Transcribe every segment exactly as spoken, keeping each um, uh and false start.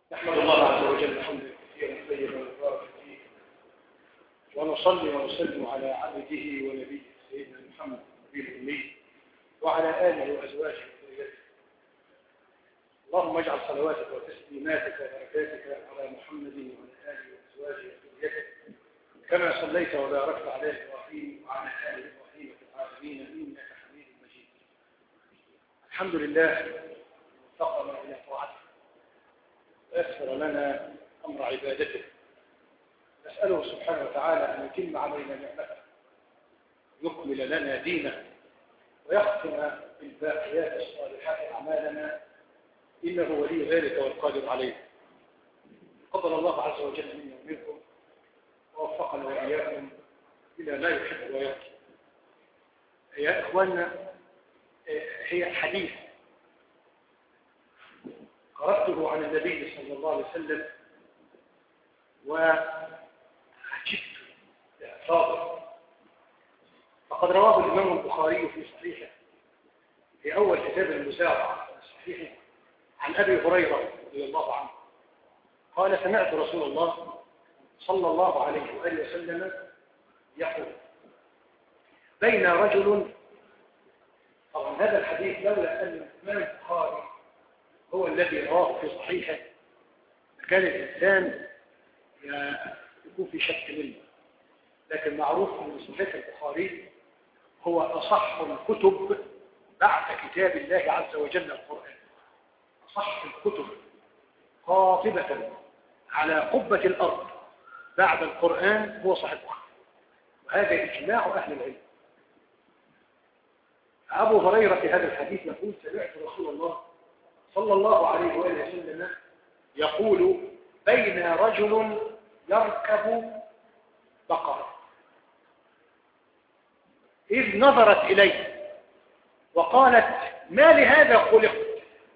نحمد الله عز وجل حمدا كثيرا طيبا مباركا فيه، ونصلي ونسلم على عبده ونبيه سيدنا محمد النبي الأمي وعلى آله وأزواجه وذريته. اللهم اجعل صلواتك وتسليماتك وبركاتك على محمد وعلى آله وأزواجه وذريته كما صليت وباركت على إبراهيم وعلى آل إبراهيم في العالمين إنك حميد مجيد. الحمد لله وفقنا إلى طاعته ويسر لنا أمر عبادته. نسأله سبحانه وتعالى أن يتم علينا نعمته، يكمل لنا دينه، ويختم بالباقيات الصالحات أعمالنا، إنه ولي ذلك والقادر عليه. قبل الله عز وجل منا ومنكم ووفقنا وإياكم إلى ما يحب ويرضى. يا إخواننا، هي حديث قرأته عن النبي صلى الله عليه وسلم وعجبت لألفاظه، فقد رواه الإمام البخاري في صحيحه في أول كتاب المزارعة صحيحه عن أبي هريرة رضي الله عنه قال: سمعت رسول الله صلى الله عليه وآله وسلم يقول: بين رجل. طبعا هذا الحديث لولا أن الإمام البخاري هو الذي رواه في صحيحه كان الإنسان يكون في شك منه، لكن معروف أن صحيح البخاري هو أصح الكتب بعد كتاب الله عز وجل القرآن. أصح الكتب قاطبة على قبة الأرض بعد القرآن هو صحيح البخاري، وهذا إجماع أهل العلم. أبو هريرة في هذا الحديث يقول: سمعت رسول الله صلى الله عليه وآله وسلم يقول: بين رجل يركب بقرة إذ نظرت إليه وقالت: ما لهذا خلقت؟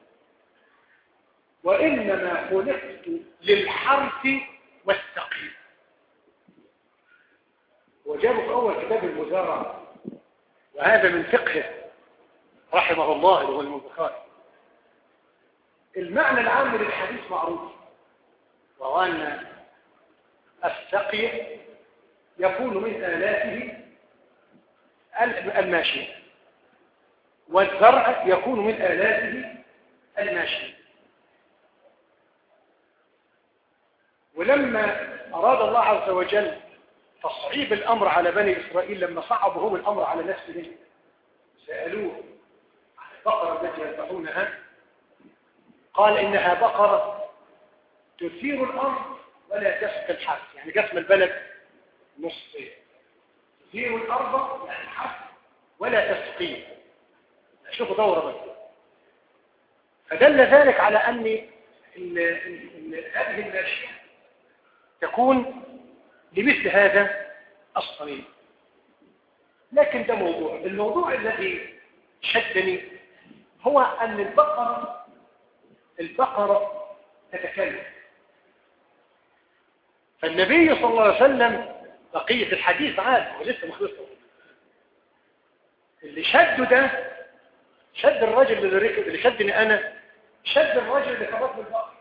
وإنما خلقت للحرث والسقي. وجابوا في أول كتاب المزارعة، وهذا من فقهه رحمه الله اللي هو البخاري. المعنى العام للحديث معروف، وهو أن السقي يكون من آلاته الماشية، والزرع يكون من آلاته الماشية. ولما أراد الله عز وجل تصعيب الأمر على بني إسرائيل، لما صعبوا هم الأمر على نفسهم سألوه عن البقرة التي يذبحونها، قال: إنها بقرة تثير الأرض ولا تسقي الحرث. يعني قسم البلد نصين: تثير الأرض يعني الحرث ولا تسقيه. شوفوا دورة بس. فدل ذلك على أن ال ال ال هذه الماشية تكون لمثل هذا الصميم. لكن ده موضوع الموضوع الذي شدني هو أن البقرة البقرة تتكلم. فالنبي صلى الله عليه وسلم بقية الحديث عاد ولسه مخلصه، اللي شده ده شد الرجل اللي ركب، اللي شدني أنا شد الرجل اللي خبط بالبقر.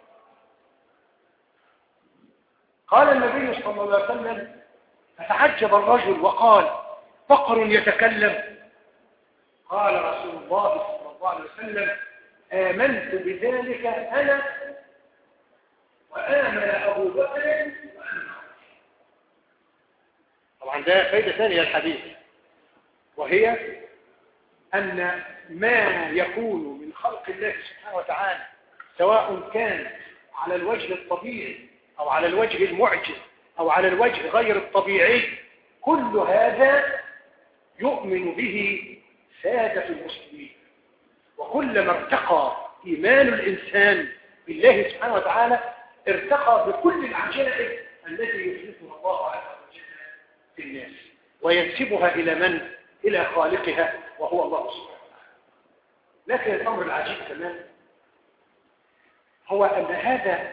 قال النبي صلى الله عليه وسلم: فتعجب الرجل وقال: بقر يتكلم؟ قال رسول الله صلى الله عليه وسلم: آمنت بذلك أنا وآمن أبو بكر. طبعا ده فائدة ثانية للحديث، وهي أن ما يكون من خلق الله سبحانه وتعالى سواء كان على الوجه الطبيعي أو على الوجه المعجز أو على الوجه غير الطبيعي، كل هذا يؤمن به سادة المسلمين. وكلما ارتقى إيمان الإنسان بالله سبحانه وتعالى ارتقى بكل العجائب التي يخلقها الله عز وجل في الناس وينسبها إلى من؟ إلى خالقها وهو الله سبحانه وتعالى. لكن الأمر العجيب كمان هو أن هذا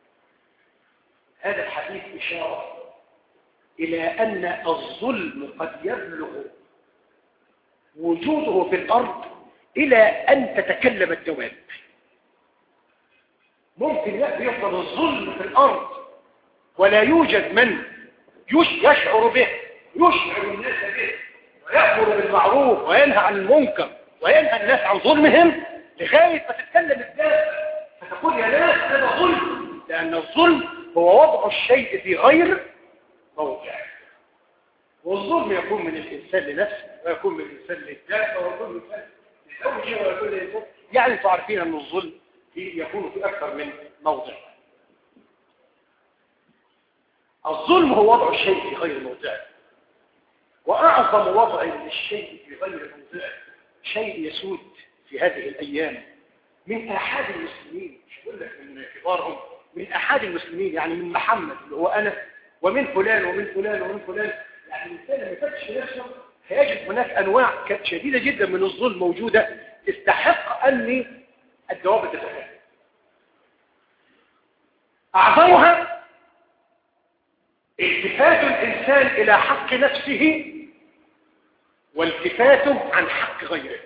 هذا الحديث إشارة إلى أن الظلم قد يبلغ وجوده في الأرض إلى أن تتكلم الدواب. ممكن يفضل الظلم في الأرض ولا يوجد من يشعر به، يشعر الناس به ويأمر بالمعروف وينهى عن المنكر وينهى الناس عن ظلمهم، لغاية ما تتكلم الناس فتقول يا ناس هذا ظلم، لأن الظلم هو وضع الشيء في غير موضعه. والظلم يكون من الإنسان لنفسه ويكون من الإنسان للدابة ويكون من الإنسان للزوجة ويكون للإنسان، يعني انتم عارفين أن الظلم يكون في أكثر من موضع. الظلم هو وضع الشيء في غير موضعه، وأعظم وضع للشيء في غير موضعه شيء يسود في هذه الأيام من أحد المسلمين، مش أقول لك من كبارهم، من أحد المسلمين، يعني من محمد اللي هو أنا ومن فلان ومن فلان ومن فلان. يعني الإنسان لما يفتش نفسه هيجد هناك أنواع شديدة جدا من الظلم موجودة تستحق أن الدواب تتفهم. أعظمها التفات الإنسان إلى حق نفسه والتفاته عن حق غيره،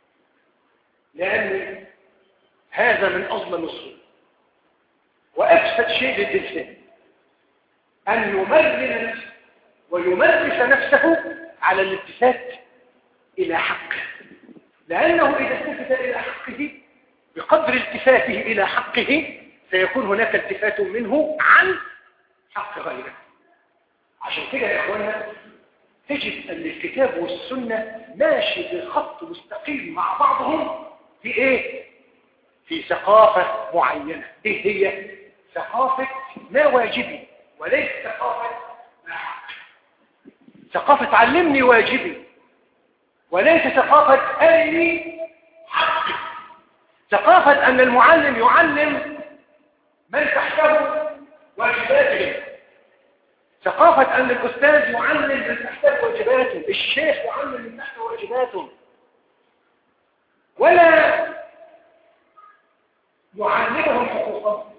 لأن هذا من أظلم الظلم. وأفسد شيء للإنسان أن يمرن نفسه ويمرس نفسه على الالتفات إلى حقه، لأنه إذا التفت إلى حقه بقدر التفاته إلى حقه سيكون هناك التفات منه عن حق غيره. عشان كده يا إخوانا تجد أن الكتاب والسنة ماشي بخط مستقيم مع بعضهم في إيه؟ في ثقافة معينة. إيه هي؟ ثقافة ما واجبي وليس ثقافة ما حق. ثقافة علمني واجبي وليس ثقافة أرني حقي. ثقافة أن المعلم يعلم من تحته واجباته. ثقافة أن الأستاذ يعلم من تحته واجباته، الشيخ يعلم من تحته واجباته، ولا يعلمهم حقوقهم.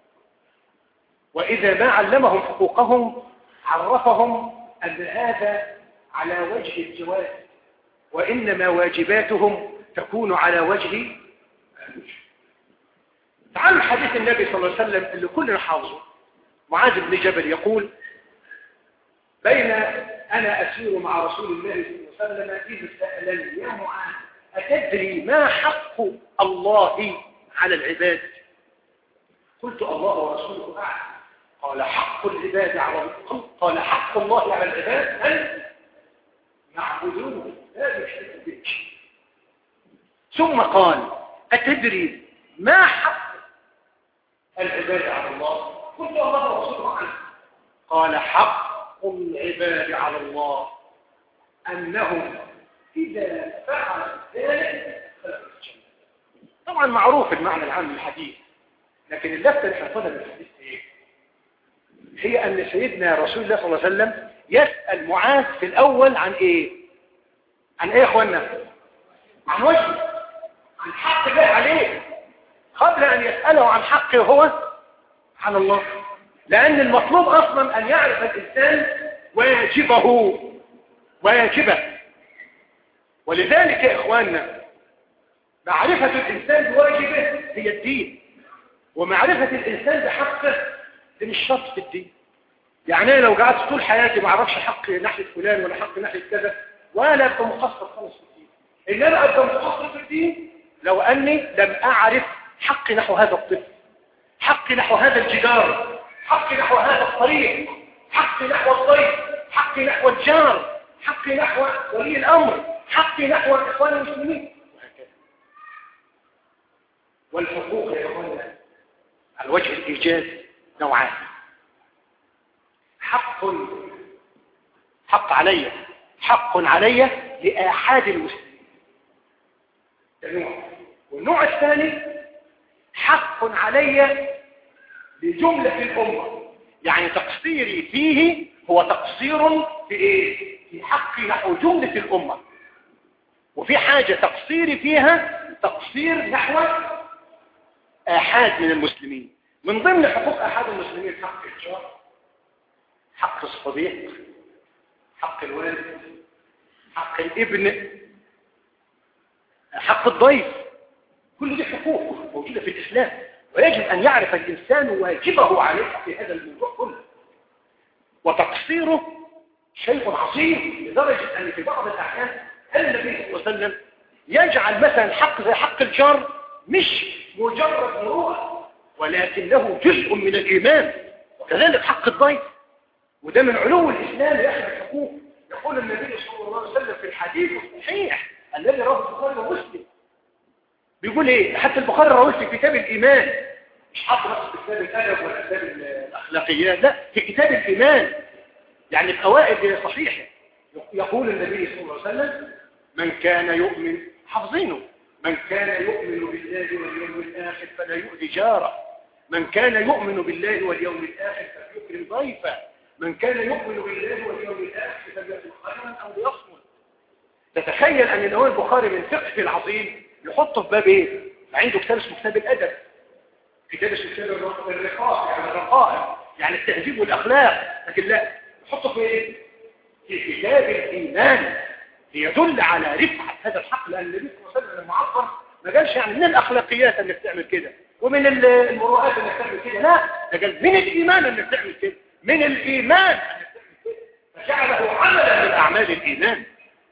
وإذا ما علمهم حقوقهم عرفهم أن هذا على وجه الجواز، وإنما واجباتهم تكون على وجه. تعالوا حديث النبي صلى الله عليه وسلم اللي كلنا حافظه. معاذ بن جبل يقول: بين أنا أسير مع رسول الله صلى الله عليه وسلم إذ سألني يا معاذ أتدري ما حق الله على العباد؟ قلت: الله ورسوله أعلم. قال: حق العباد على قال حق الله على العباد أن يعبدوه لا يشركوا به. ثم قال: أتدري ما حق العباد على الله؟ قلت: الله ورسوله أعلم. قال: حق العباد على الله أنهم إذا فعلوا ذلك فلا الجنة. طبعا معروف المعنى العام للحديث، لكن اللفتة اللي حصلها بالحديث ايه؟ هي أن سيدنا رسول الله صلى الله عليه وسلم يسأل معاذ في الأول عن ايه؟ عن ايه يا اخوانا؟ عن وجهه، عن حق الله عليه، قبل أن يسأله عن حقه هو عن الله. لأن المطلوب أصلا أن يعرف الإنسان واجبه واجبه. ولذلك يا إخواننا معرفة الإنسان بواجبه هي الدين، ومعرفة الإنسان بحقه دي مش شرط في الدين. يعني أنا لو قعدت طول حياتي ما أعرفش حق ناحية فلان ولا حق ناحية كذا ولا أبقى مقصر خالص في الدين. إنما أبقى مقصر في الدين لو أني لم أعرف حقي نحو هذا الطفل، حقي نحو هذا الجدار، حقي نحو هذا الطريق، حقي نحو الضيف، حقي نحو الجار، حقي نحو ولي الأمر، حقي نحو الإخوان المسلمين، وهكذا. والحقوق يا إخواننا على وجه الإيجاز نوعان: حق حق علي حق علي لآحاد المسلمين، نوع. والنوع الثاني حق علي لجملة الأمة، يعني تقصيري فيه هو تقصير في إيه؟ في حق نحو جملة الأمة. وفي حاجة تقصيري فيها تقصير نحو آحاد من المسلمين. من ضمن حقوق آحاد المسلمين حق الجار، حق الصديق، حق الوالد، حق الابن، حق الضيف. كل دي حقوق موجودة في الإسلام، ويجب أن يعرف الإنسان واجبه عليه في هذا الموضوع كله. وتقصيره شيء عظيم لدرجة أن في بعض الأحيان النبي صلى الله عليه وسلم يجعل مثلا حق زي حق الجار مش مجرد مروءة، ولكنه جزء من الإيمان. وكذلك حق الضيف، وده من علو الإسلام يحمي الحقوق. يقول النبي صلى الله عليه وسلم في الحديث الصحيح الذي رواه البخاري ومسلم، بيقول ايه؟ حتى البخاري رواه في كتاب الإيمان، مش حاطط بس في كتاب الأدب ولا كتاب الأخلاقيات، لا، في كتاب الإيمان، يعني في أوائل صحيحه. يقول النبي صلى الله عليه وسلم: من كان يؤمن، حافظينه، من كان يؤمن بالله واليوم الآخر فلا يؤذي جاره، من كان يؤمن بالله واليوم الآخر فليكرم ضيفه، من كان يؤمن بالله واليوم الآخر فليكن خيرا أو ليصمت. تتخيل أن الإمام البخاري من فقهه العظيم يحطه في باب ايه؟ عنده كتاب اسمه كتاب الأدب، كتاب اسمه كتاب الرقائق، يعني الرقائق يعني التهذيب والأخلاق، لكن لا، يحطه في ايه؟ في كتاب الإيمان، ليدل على رفعة هذا الحق. لأن النبي صلى الله عليه وسلم المعظم ما قالش يعني من الأخلاقيات انك تعمل كده ومن المروءات انك تعمل كده، لا، ده قال من الإيمان انك تعمل كده، من الإيمان انك تعمل كده، فجعله عملا من أعمال الإيمان.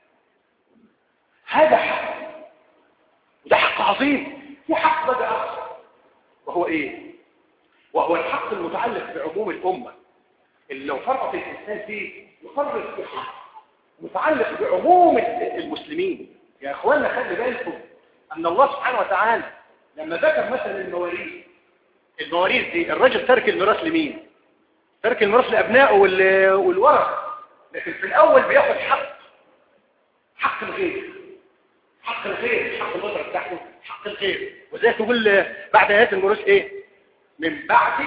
هذا حق، وده حق عظيم. في حق بقى أكثر، وهو إيه؟ وهو الحق المتعلق بعموم الأمة، اللي لو فرط الإنسان فيه يفرط في حق متعلق بعموم المسلمين. يا أخوانا خلي بالكم أن الله سبحانه وتعالى لما ذكر مثلا المواريث، المواريث دي الرجل ترك الميراث لمين؟ ترك الميراث لأبنائه والورث، لكن في الأول بياخد حق، حق الغير، حق الغير، حق الأسرة بتاعته، حق الغير. وزي تقول بعد آيات الميراث إيه؟ من بعد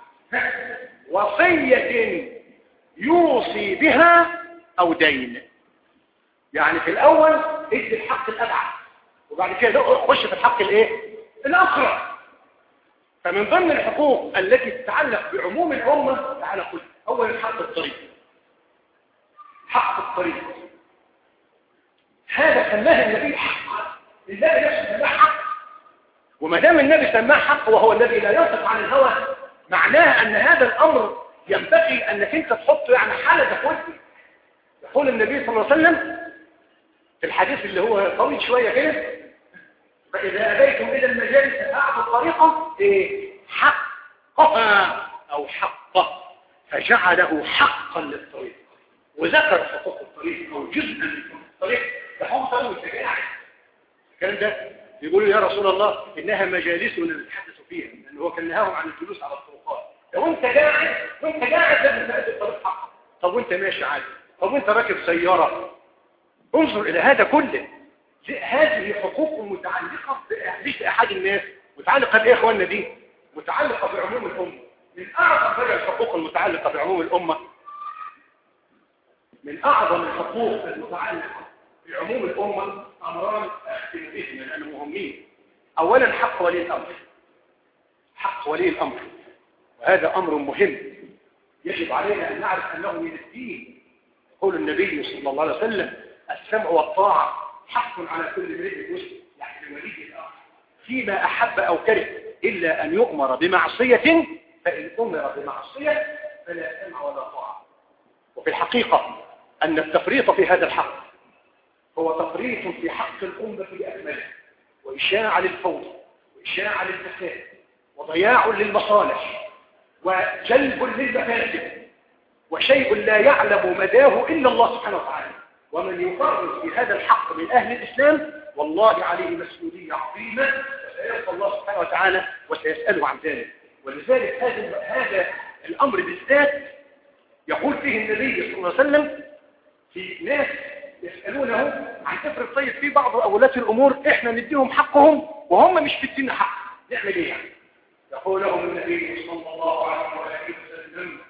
وصية يوصي بها أو دين. يعني في الأول ادي الحق الأبعد، وبعد كده خش في الحق الإيه؟ الأقرب. فمن ضمن الحقوق التي تتعلق بعموم الأمة تعالى خذ أول حق الطريق، حق الطريق هذا سماه النبي حق، لله نفسه سماه حق. وما دام النبي سماه حق وهو الذي لا ينطق عن الهوى، معناه أن هذا الأمر ينبغي أنك أنت تحطه يعني حالة تخوتي. يقول النبي صلى الله عليه وسلم في الحديث اللي هو طويل شوية كده: فإذا أبيتم إلى المجالس فأعطوا الطريقة إيه؟ حقها أو حقه، فجعله حقا للطريق، وذكر حقوق الطريق أو جزءا من الطريق. ده هم صاروا التجاعل. الكلام ده يقولوا يا رسول الله إنها مجالسنا نتحدث فيها، لأنه هو كان نهاهم عن الجلوس على الطرقات. لو أنت قاعد وأنت قاعد لازم تأدي الطريق حقا. طب وأنت ماشي عادي، طب وأنت راكب سيارة، انظر إلى هذا كله. هذه حقوق متعلقة ليس أحد الناس، متعلقة بإيه يا إخواننا؟ دي متعلقة بعموم الأمة. من أعظم بقى الحقوق المتعلقة بعموم الأمة، من أعظم الحقوق المتعلقة بعموم الأمة أمران أختم بهما لأنهم مهمين. أولا حق ولي الأمر، حق ولي الأمر، وهذا أمر مهم يجب علينا أن نعرف أنه من الدين. يقول النبي صلى الله عليه وسلم: السمع والطاعة حق على كل امرئ مسلم، يعني ولي الأمر، فيما أحب أو كره، إلا أن يؤمر بمعصية، فإن أمر بمعصية فلا سمع ولا طاعة. وفي الحقيقة أن التفريط في هذا الحق هو تفريط في حق الأمة بأكمله، وإشاعة للفوضى، وإشاعة للفساد، وضياع للمصالح، وجلب للمفاسد، وشيء لا يعلم مداه إلا الله سبحانه وتعالى. ومن يفرط في هذا الحق من أهل الإسلام والله عليه مسؤولية عظيمة، وسيلقى الله سبحانه وتعالى وسيسأله عن ذلك. ولذلك هذا هذا الأمر بالذات يقول فيه النبي صلى الله عليه وسلم في ناس يسألونه عن كفر الطيب في بعض أولات الأمور، إحنا نديهم حقهم وهم مش بيدينا حق، نعمل إيه يعني؟ يقول لهم النبي صلى الله عليه وسلم: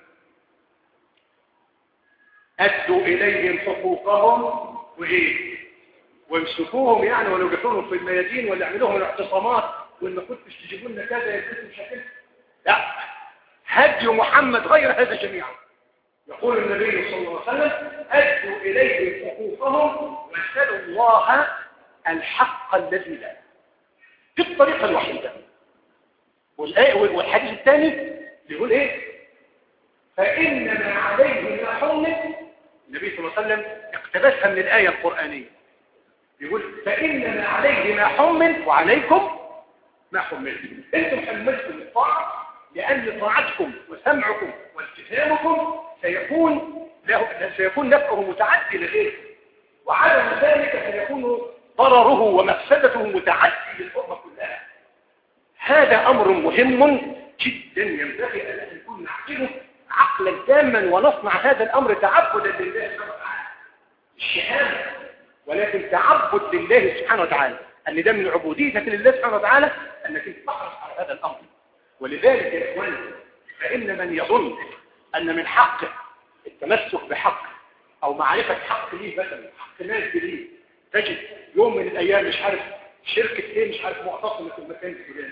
أدوا إليهم حقوقهم وإيه؟ وامسكوهم، يعني ولو جبتوهم في الميادين ولا يعملوهم الاعتصامات وإن ما كنتش تجيبوا لنا كذا يبقوا مشاكل. لا، هدي محمد غير هذا جميعا. يقول النبي صلى الله عليه وسلم: أدوا إليهم حقوقهم واسألوا الله الحق الذي لا. دي الطريقة الوحيدة. والآية والحديث الثاني بيقول ايه؟ فإنما عليه ما حمل. النبي صلى الله عليه وسلم اقتبسها من الآية القرآنية، بيقول فإنما عليه ما حمل وعليكم ما حملتم. انتم حملتم الطاعة لأن طاعتكم وسمعكم والتزامكم سيكون له سيكون نفعه متعدي لغيركم، وعدم ذلك سيكون ضرره ومفسدته متعدي للأمة كلها. هذا أمر مهم جدا ينبغي أن نكون نعقله عقلا تاما، ونصنع هذا الأمر تعبدا لله سبحانه وتعالى. الشهادة ولكن تعبد لله سبحانه وتعالى، أن ده من عبوديتك لله سبحانه وتعالى أنك تحرص على هذا الأمر. ولذلك يا إخواني، فإن من يظن أن من حقه التمسك بحق أو معرفة حق ليه، مثلا حق ناس ليه، تجد يوم من الأيام مش عارف شركة إيه مش عارف معتصمة في المكان الفلاني،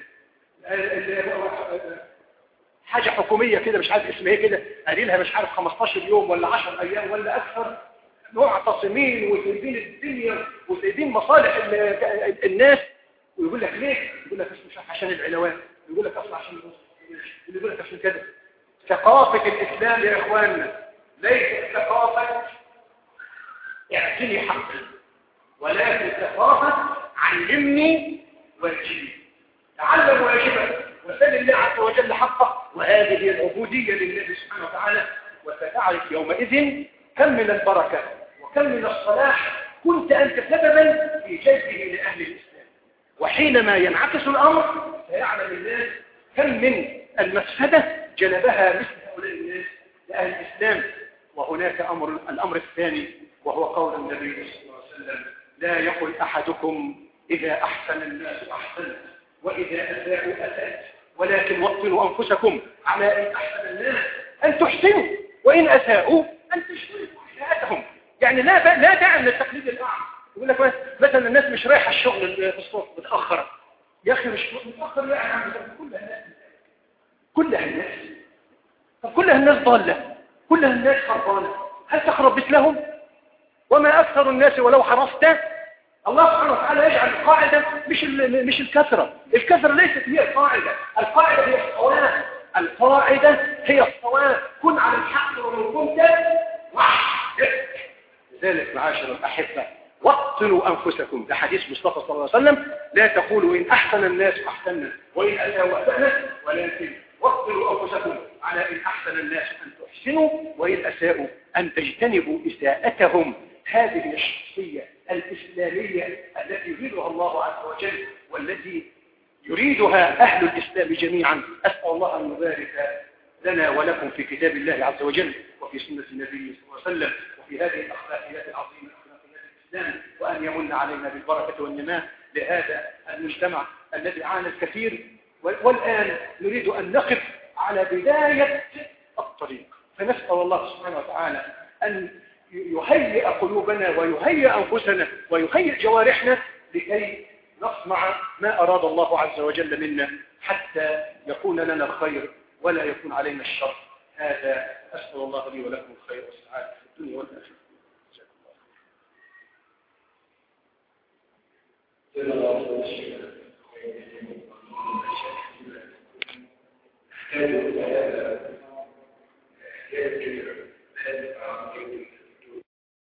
حاجة حكومية كده مش عارف اسمها ايه كده، قليلها مش عارف خمستاشر يوم ولا عشر أيام ولا أكثر، معتصمين وسايبين الدنيا وسايبين مصالح الناس، ويقول لك ليه؟ يقول لك مش عشان العلاوات، يقول لك أصلا عشان يقول لك عشان كده. ثقافة الإسلام يا إخواننا ليست ثقافة اعطني حقي، ولكن ثقافة علمني واجبي. تعلم واجبك وسل الله عز وجل حقه، وهذه هي العبودية لله سبحانه وتعالى. وستعرف يومئذ كم من البركة وكم من الصلاح كنت أنت سببا في جلبه لأهل الإسلام. وحينما ينعكس الأمر سيعلم الناس كم من المفسدة جلبها مثل هؤلاء الناس لأهل الإسلام. وهناك أمر الأمر الثاني، وهو قول النبي صلى الله عليه وسلم: لا يقل أحدكم إذا أحسن الناس أحسنت وإذا أساءوا أسأت، ولكن وطنوا أنفسكم على إن أحسن الناس أن تحسنوا وإن أساءوا أن تشتركوا حياتهم. يعني لا لا داعي من التقليد الأعمى. يقول لك مثلا الناس مش رايحة الشغل في الصبح متأخر، يا أخي مش متأخر يعني عم كلها الناس كلها الناس طب كلها الناس ضالة، كلها الناس خربانة، هل تخرب مثلهم؟ وما أكثر الناس ولو حرصت. الله سبحانه وتعالى يجعل القاعدة مش مش الكثرة، الكثرة ليست هي القاعدة، القاعدة هي الصواب، القاعدة هي الصواب. كن على الحق ولو كنت وحدك. لذلك معاشر الأحبة وطنوا أنفسكم، ده حديث مصطفى صلى الله عليه وسلم: لا تقولوا إن أحسن الناس أحسننا وإن أساءوا أسأنا، ولكن وطنوا أنفسكم على إن أحسن الناس أن تحسنوا وإن أساءوا أن تجتنبوا إساءتهم. هذه الشخصية الإسلامية التي يريدها الله عز وجل والتي يريدها أهل الإسلام جميعا. أسأل الله أن يبارك لنا ولكم في كتاب الله عز وجل وفي سنة النبي صلى الله عليه وسلم وفي هذه الأخلاقيات العظيمة أخلاقيات الإسلام، وأن يمن علينا بالبركة والنماء لهذا المجتمع الذي عانى الكثير، والآن نريد أن نقف على بداية الطريق. فنسأل الله سبحانه وتعالى أن يهيئ قلوبنا ويهيئ أنفسنا ويهيئ جوارحنا لكي نصنع ما أراد الله عز وجل منا، حتى يكون لنا الخير ولا يكون علينا الشر. هذا أسأل الله لي ولكم الخير والسعادة في الدنيا والآخرة. جزاكم الله خيرا.